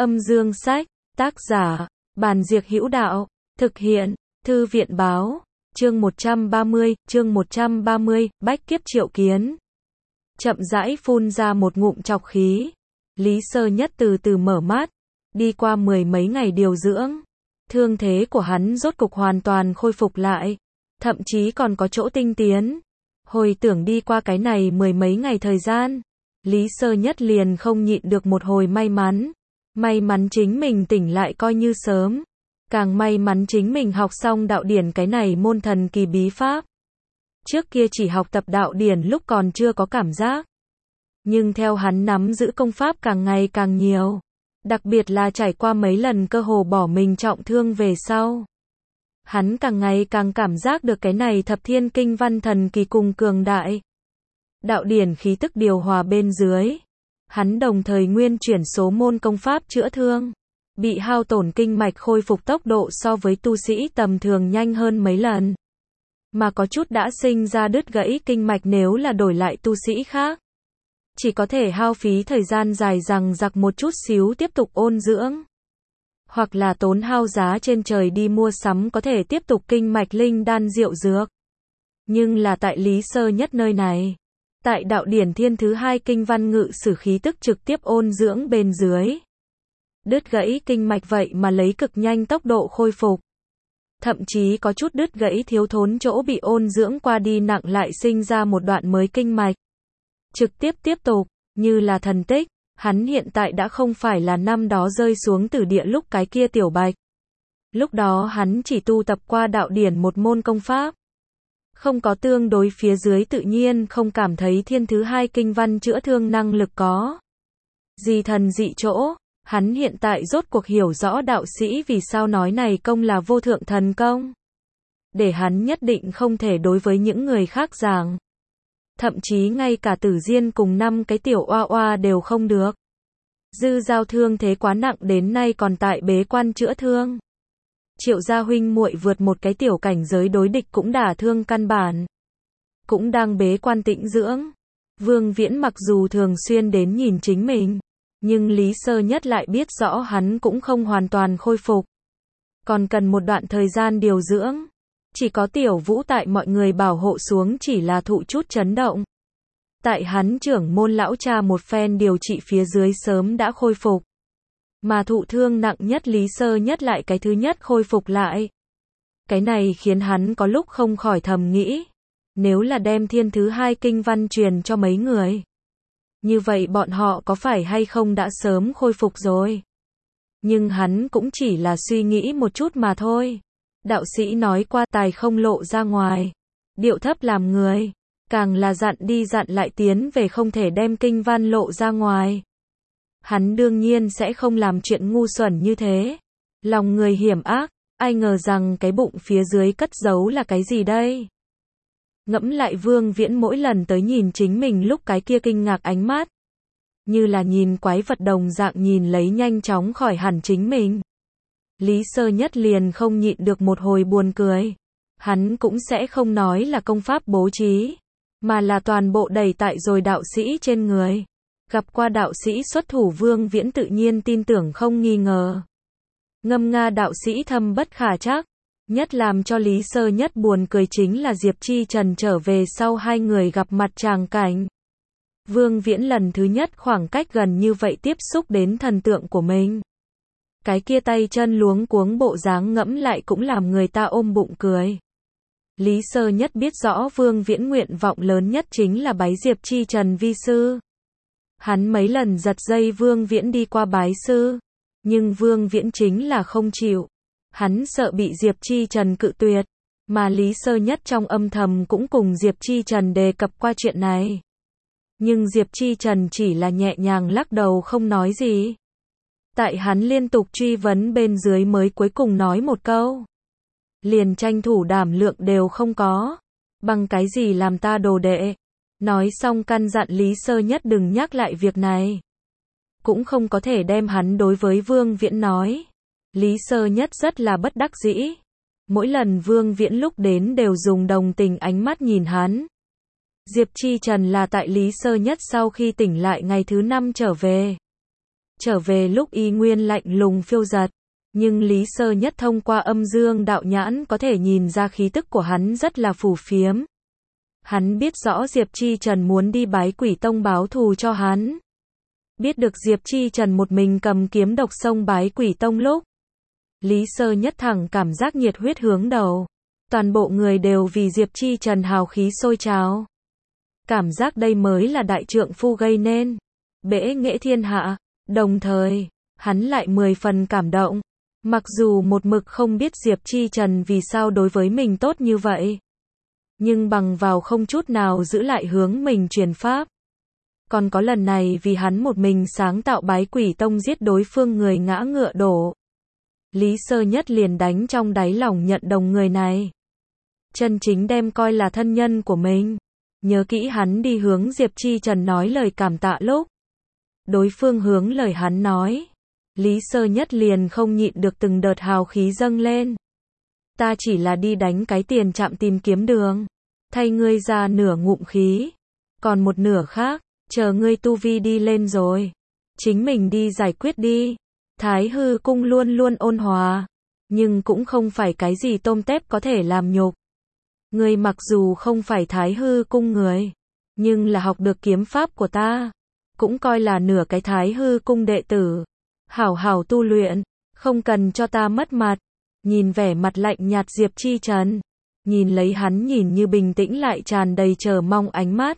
Âm dương sách, tác giả, Bàn Diệc Hữu Đạo, thực hiện, Thư viện báo, chương 130, Bách Kiếp Triệu Kiến. Chậm rãi phun ra một ngụm trọc khí. Lý Sơ Nhất từ từ mở mắt, đi qua mười mấy ngày điều dưỡng. Thương thế của hắn rốt cục hoàn toàn khôi phục lại, thậm chí còn có chỗ tinh tiến. Hồi tưởng đi qua cái này mười mấy ngày thời gian, Lý Sơ Nhất liền không nhịn được một hồi may mắn. May mắn chính mình tỉnh lại coi như sớm. Càng may mắn chính mình học xong đạo điển cái này môn thần kỳ bí pháp. Trước kia chỉ học tập đạo điển lúc còn chưa có cảm giác. Nhưng theo hắn nắm giữ công pháp càng ngày càng nhiều. Đặc biệt là trải qua mấy lần cơ hồ bỏ mình trọng thương về sau. Hắn càng ngày càng cảm giác được cái này thập thiên kinh văn thần kỳ cùng cường đại. Đạo điển khí tức điều hòa bên dưới. Hắn đồng thời nguyên chuyển số môn công pháp chữa thương. Bị hao tổn kinh mạch khôi phục tốc độ so với tu sĩ tầm thường nhanh hơn mấy lần. Mà có chút đã sinh ra đứt gãy kinh mạch nếu là đổi lại tu sĩ khác. Chỉ có thể hao phí thời gian dài dằng dặc một chút xíu tiếp tục ôn dưỡng. Hoặc là tốn hao giá trên trời đi mua sắm có thể tiếp tục kinh mạch linh đan diệu dược. Nhưng là tại Lý Sơ Nhất nơi này. Tại đạo điển thiên thứ hai kinh văn ngự sử khí tức trực tiếp ôn dưỡng bên dưới. Đứt gãy kinh mạch vậy mà lấy cực nhanh tốc độ khôi phục. Thậm chí có chút đứt gãy thiếu thốn chỗ bị ôn dưỡng qua đi nặng lại sinh ra một đoạn mới kinh mạch. Trực tiếp tiếp tục, như là thần tích, hắn hiện tại đã không phải là năm đó rơi xuống từ địa lúc cái kia tiểu bạch. Lúc đó hắn chỉ tu tập qua đạo điển một môn công pháp. Không có tương đối phía dưới tự nhiên không cảm thấy thiên thứ hai kinh văn chữa thương năng lực có gì thần dị chỗ. Hắn hiện tại rốt cuộc hiểu rõ đạo sĩ vì sao nói này công là vô thượng thần công. Để hắn nhất định không thể đối với những người khác giảng. Thậm chí ngay cả Tử Diên cùng 5 cái tiểu oa oa đều không được. Dư Giao thương thế quá nặng đến nay còn tại bế quan chữa thương. Triệu gia huynh muội vượt một cái tiểu cảnh giới đối địch cũng đả thương căn bản. Cũng đang bế quan tĩnh dưỡng. Vương Viễn mặc dù thường xuyên đến nhìn chính mình. Nhưng Lý Sơ Nhất lại biết rõ hắn cũng không hoàn toàn khôi phục. Còn cần một đoạn thời gian điều dưỡng. Chỉ có Tiểu Vũ tại mọi người bảo hộ xuống chỉ là thụ chút chấn động. Tại hắn trưởng môn lão cha một phen điều trị phía dưới sớm đã khôi phục. Mà thụ thương nặng nhất Lý Sơ Nhất lại cái thứ nhất khôi phục lại. Cái này khiến hắn có lúc không khỏi thầm nghĩ. Nếu là đem thiên thứ hai kinh văn truyền cho mấy người. Như vậy bọn họ có phải hay không đã sớm khôi phục rồi? Nhưng hắn cũng chỉ là suy nghĩ một chút mà thôi. Đạo sĩ nói qua tài không lộ ra ngoài. Điệu thấp làm người. Càng là dặn đi dặn lại tiến về không thể đem kinh văn lộ ra ngoài. Hắn đương nhiên sẽ không làm chuyện ngu xuẩn như thế. Lòng người hiểm ác. Ai ngờ rằng cái bụng phía dưới cất giấu là cái gì đây? Ngẫm lại Vương Viễn mỗi lần tới nhìn chính mình lúc cái kia kinh ngạc ánh mắt. Như là nhìn quái vật đồng dạng nhìn lấy nhanh chóng khỏi hẳn chính mình. Lý Sơ Nhất liền không nhịn được một hồi buồn cười. Hắn cũng sẽ không nói là công pháp bố trí. Mà là toàn bộ đẩy tại rồi đạo sĩ trên người. Gặp qua đạo sĩ xuất thủ Vương Viễn tự nhiên tin tưởng không nghi ngờ. Ngâm nga đạo sĩ thâm bất khả trắc. Nhất làm cho Lý Sơ Nhất buồn cười chính là Diệp Chi Trần trở về sau hai người gặp mặt tràng cảnh. Vương Viễn lần thứ nhất khoảng cách gần như vậy tiếp xúc đến thần tượng của mình. Cái kia tay chân luống cuống bộ dáng ngẫm lại cũng làm người ta ôm bụng cười. Lý Sơ Nhất biết rõ Vương Viễn nguyện vọng lớn nhất chính là bái Diệp Chi Trần vi sư. Hắn mấy lần giật dây Vương Viễn đi qua bái sư. Nhưng Vương Viễn chính là không chịu. Hắn sợ bị Diệp Chi Trần cự tuyệt, mà Lý Sơ Nhất trong âm thầm cũng cùng Diệp Chi Trần đề cập qua chuyện này. Nhưng Diệp Chi Trần chỉ là nhẹ nhàng lắc đầu không nói gì. Tại hắn liên tục truy vấn bên dưới mới cuối cùng nói một câu. Liền tranh thủ đảm lượng đều không có. Bằng cái gì làm ta đồ đệ? Nói xong căn dặn Lý Sơ Nhất đừng nhắc lại việc này. Cũng không có thể đem hắn đối với Vương Viễn nói. Lý Sơ Nhất rất là bất đắc dĩ. Mỗi lần Vương Viễn lúc đến đều dùng đồng tình ánh mắt nhìn hắn. Diệp Chi Trần là tại Lý Sơ Nhất sau khi tỉnh lại ngày thứ 5 trở về. trở về lúc y nguyên lạnh lùng phiêu dật. Nhưng Lý Sơ Nhất thông qua âm dương đạo nhãn có thể nhìn ra khí tức của hắn rất là phù phiếm. Hắn biết rõ Diệp Chi Trần muốn đi Bái Quỷ Tông báo thù cho hắn. Biết được Diệp Chi Trần một mình cầm kiếm độc xông Bái Quỷ Tông lúc, Lý Sơ Nhất thẳng cảm giác nhiệt huyết hướng đầu. Toàn bộ người đều vì Diệp Chi Trần hào khí sôi trào. Cảm giác đây mới là đại trượng phu gây nên bẽ nghệ thiên hạ. Đồng thời, hắn lại 10 phần cảm động. Mặc dù một mực không biết Diệp Chi Trần vì sao đối với mình tốt như vậy, nhưng bằng vào không chút nào giữ lại hướng mình truyền pháp. Còn có lần này vì hắn một mình sáng tạo Bái Quỷ Tông giết đối phương người ngã ngựa đổ. Lý Sơ Nhất liền đánh trong đáy lòng nhận đồng người này. Chân chính đem coi là thân nhân của mình. Nhớ kỹ hắn đi hướng Diệp Chi Trần nói lời cảm tạ lúc đối phương hướng lời hắn nói, Lý Sơ Nhất liền không nhịn được từng đợt hào khí dâng lên. Ta chỉ là đi đánh cái tiền trạm tìm kiếm đường, thay ngươi ra nửa ngụm khí, còn một nửa khác, chờ ngươi tu vi đi lên rồi, chính mình đi giải quyết đi. Thái Hư Cung luôn luôn ôn hòa, nhưng cũng không phải cái gì tôm tép có thể làm nhục. Ngươi mặc dù không phải Thái Hư Cung người, nhưng là học được kiếm pháp của ta, cũng coi là nửa cái Thái Hư Cung đệ tử. Hảo hảo tu luyện, không cần cho ta mất mặt. Nhìn vẻ mặt lạnh nhạt Diệp Chi Trần, nhìn lấy hắn nhìn như bình tĩnh lại tràn đầy chờ mong ánh mắt,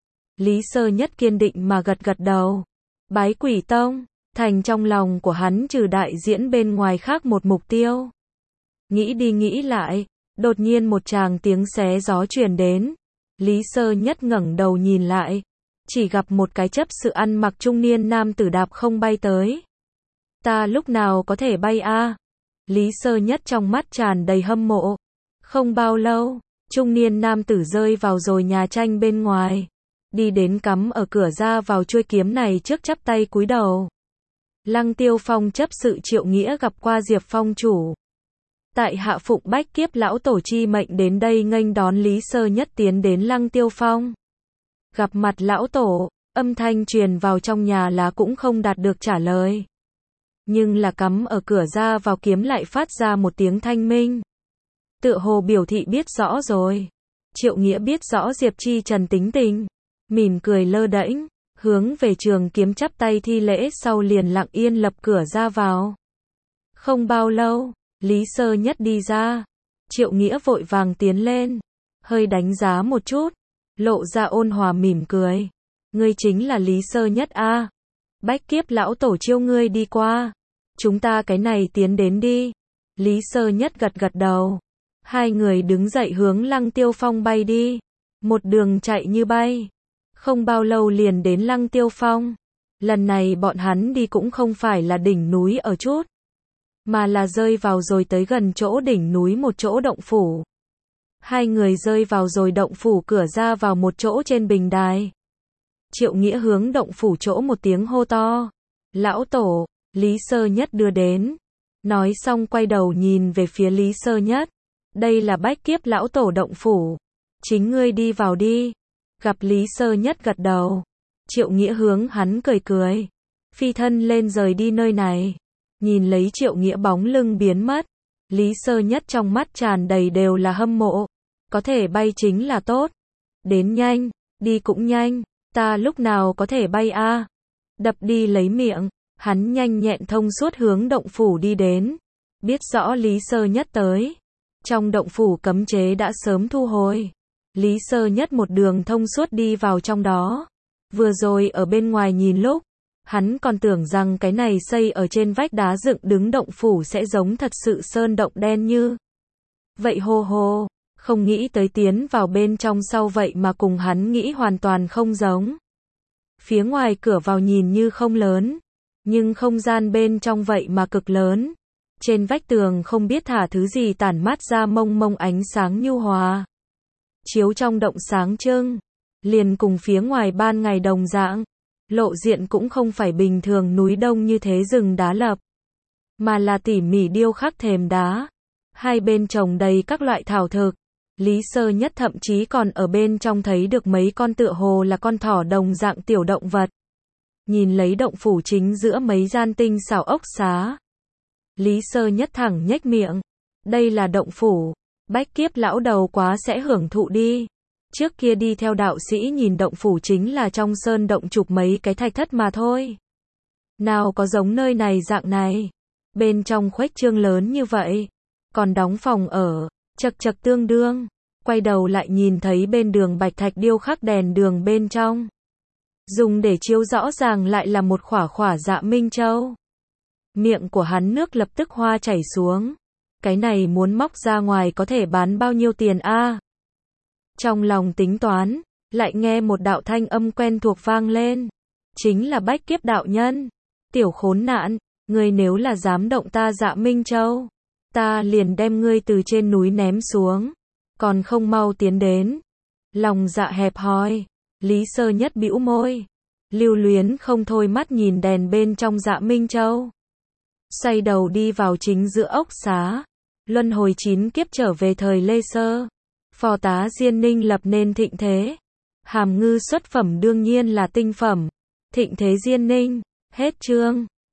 Lý Sơ Nhất kiên định mà gật gật đầu. Bái Quỷ Tông, thành trong lòng của hắn trừ đại diễn bên ngoài khác một mục tiêu. Nghĩ đi nghĩ lại, đột nhiên một tràng tiếng xé gió truyền đến. Lý Sơ Nhất ngẩng đầu nhìn lại, chỉ gặp một cái chấp sự ăn mặc trung niên nam tử đạp không bay tới. Ta lúc nào có thể bay a? Lý Sơ Nhất trong mắt tràn đầy hâm mộ. Không bao lâu, trung niên nam tử rơi vào rồi nhà tranh bên ngoài, đi đến cắm ở cửa ra vào chuôi kiếm này trước chắp tay cúi đầu. Lăng Tiêu Phong chấp sự Triệu Nghĩa gặp qua Diệp Phong chủ. Tại hạ phụng bách kiếp lão tổ chi mệnh đến đây nghênh đón Lý Sơ Nhất tiến đến Lăng Tiêu Phong. Gặp mặt lão tổ, âm thanh truyền vào trong nhà lá cũng không đạt được trả lời. Nhưng là cắm ở cửa ra vào kiếm lại phát ra một tiếng thanh minh. Tựa hồ biểu thị biết rõ rồi. Triệu Nghĩa biết rõ Diệp Chi Trần tính tình, mỉm cười lơ đễnh, hướng về trường kiếm chắp tay thi lễ sau liền lặng yên lập cửa ra vào. Không bao lâu, Lý Sơ Nhất đi ra. Triệu Nghĩa vội vàng tiến lên, hơi đánh giá một chút, lộ ra ôn hòa mỉm cười. Ngươi chính là Lý Sơ Nhất a? Bách kiếp lão tổ chiêu ngươi đi qua. Chúng ta cái này tiến đến đi. Lý Sơ Nhất gật gật đầu. Hai người đứng dậy hướng Lăng Tiêu Phong bay đi. Một đường chạy như bay. Không bao lâu liền đến Lăng Tiêu Phong. Lần này bọn hắn đi cũng không phải là đỉnh núi ở chút, mà là rơi vào rồi tới gần chỗ đỉnh núi một chỗ động phủ. Hai người rơi vào rồi động phủ cửa ra vào một chỗ trên bình đài. Triệu Nghĩa hướng động phủ chỗ một tiếng hô to. Lão tổ, Lý Sơ Nhất đưa đến. Nói xong quay đầu nhìn về phía Lý Sơ Nhất. Đây là bách kiếp lão tổ động phủ. Chính ngươi đi vào đi. Gặp Lý Sơ Nhất gật đầu. Triệu Nghĩa hướng hắn cười cười. Phi thân lên rời đi nơi này. Nhìn lấy Triệu Nghĩa bóng lưng biến mất. Lý Sơ Nhất trong mắt tràn đầy đều là hâm mộ. Có thể bay chính là tốt. Đến nhanh, đi cũng nhanh. Ta lúc nào có thể bay a? Đập đi lấy miệng. Hắn nhanh nhẹn thông suốt hướng động phủ đi đến. Biết rõ Lý Sơ Nhất tới. Trong động phủ cấm chế đã sớm thu hồi. Lý Sơ Nhất một đường thông suốt đi vào trong đó. Vừa rồi ở bên ngoài nhìn lúc, hắn còn tưởng rằng cái này xây ở trên vách đá dựng đứng động phủ sẽ giống thật sự sơn động đen như vậy hô hô. Không nghĩ tới tiến vào bên trong sau vậy mà cùng hắn nghĩ hoàn toàn không giống. Phía ngoài cửa vào nhìn như không lớn, nhưng không gian bên trong vậy mà cực lớn. Trên vách tường không biết thả thứ gì tản mát ra mông mông ánh sáng nhu hòa. Chiếu trong động sáng trưng, liền cùng phía ngoài ban ngày đồng dạng. Lộ diện cũng không phải bình thường núi đông như thế rừng đá lập, mà là tỉ mỉ điêu khắc thềm đá. Hai bên trồng đầy các loại thảo thực. Lý Sơ Nhất thậm chí còn ở bên trong thấy được mấy con tựa hồ là con thỏ đồng dạng tiểu động vật. nhìn lấy động phủ chính giữa mấy gian tinh xảo ốc xá. Lý Sơ Nhất thẳng nhếch miệng. Đây là động phủ, Bách Kiếp lão đầu quá sẽ hưởng thụ đi. Trước kia đi theo đạo sĩ nhìn động phủ chính là trong sơn động chụp mấy cái thạch thất mà thôi. Nào có giống nơi này dạng này. Bên trong khuếch trương lớn như vậy. Còn đóng phòng ở, chật chật tương đương. Quay đầu lại nhìn thấy bên đường bạch thạch điêu khắc đèn đường bên trong. Dùng để chiếu rõ ràng lại là một khỏa khỏa dạ minh châu. Miệng của hắn nước lập tức hoa chảy xuống. Cái này muốn móc ra ngoài có thể bán bao nhiêu tiền a? Trong lòng tính toán, lại nghe một đạo thanh âm quen thuộc vang lên. Chính là Bách Kiếp đạo nhân. Tiểu khốn nạn, ngươi nếu là dám động ta dạ minh châu, ta liền đem ngươi từ trên núi ném xuống. Còn không mau tiến đến. Lòng dạ hẹp hòi, Lý Sơ Nhất bĩu môi. Lưu luyến không thôi mắt nhìn đèn bên trong dạ minh châu. Xoay đầu đi vào chính giữa ốc xá. Luân hồi 9 kiếp trở về thời Lê Sơ. Phò tá Diên Ninh lập nên thịnh thế. Hàm ngư xuất phẩm đương nhiên là tinh phẩm. Thịnh thế Diên Ninh. Hết chương.